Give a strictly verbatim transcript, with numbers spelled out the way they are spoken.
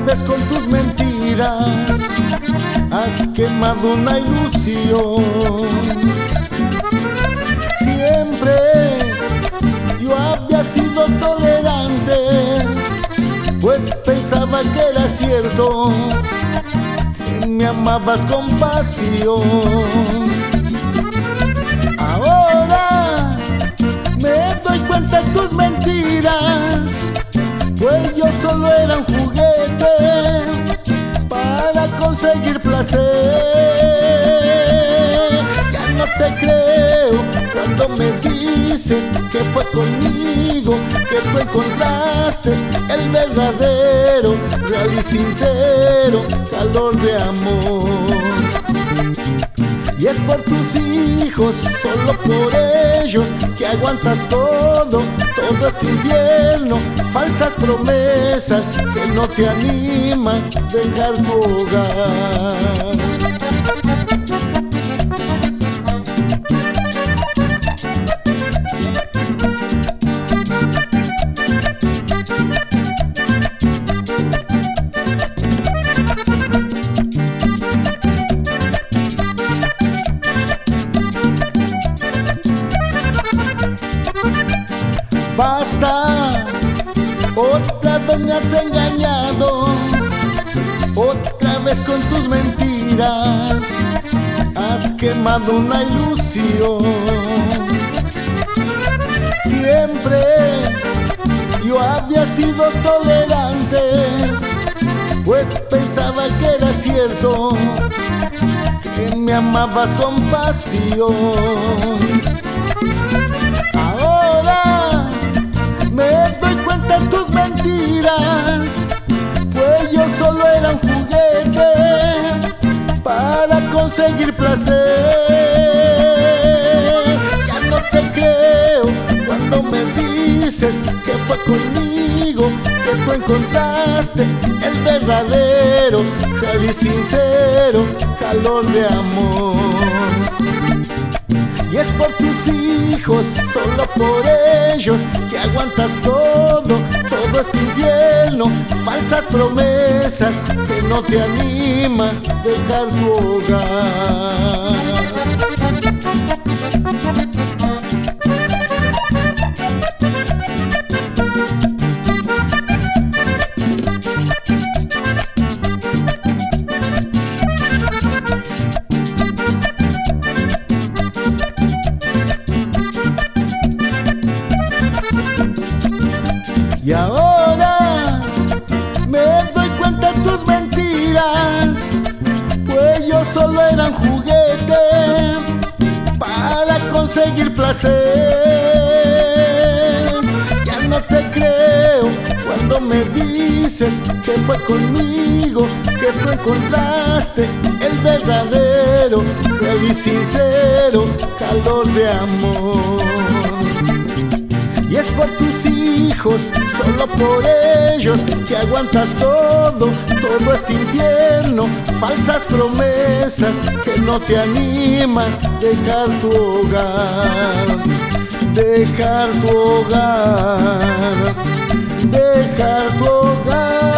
vez con tus mentiras has quemado una ilusión. Siempre yo había sido tolerante, pues pensaba que era cierto que me amabas con pasión. Ahora me doy cuenta de tus mentiras, pues yo solo era un juguete para conseguir placer. Ya no te creo cuando me dices que fue conmigo que tú encontraste el verdadero, real y sincero calor de amor. Y es por tus hijos, solo por ellos, que aguantas todo, todo este infierno. Falsas promesas que no te animan a dejar tu hogar. Basta, otra vez me has engañado, otra vez con tus mentiras has quemado una ilusión. Siempre yo había sido tolerante, pues pensaba que era cierto que me amabas con pasión. Me doy cuenta de tus mentiras, pues yo solo era un juguete para conseguir placer. Ya no te creo cuando me dices que fue conmigo que tú encontraste el verdadero, real y sincero calor de amor. Y es por tus hijos, solo por ellos, que aguantas todo, todo este infierno. Falsas promesas que no te animan a dejar tu hogar. Y ahora me doy cuenta de tus mentiras, pues yo solo era un juguete para conseguir placer. Ya no te creo cuando me dices que fue conmigo que tú encontraste el verdadero, real y sincero calor de amor. Y es por tus hijos, solo por ellos, que aguantas todo, todo este infierno. Falsas promesas que no te animan a dejar tu hogar. Dejar tu hogar, dejar tu hogar.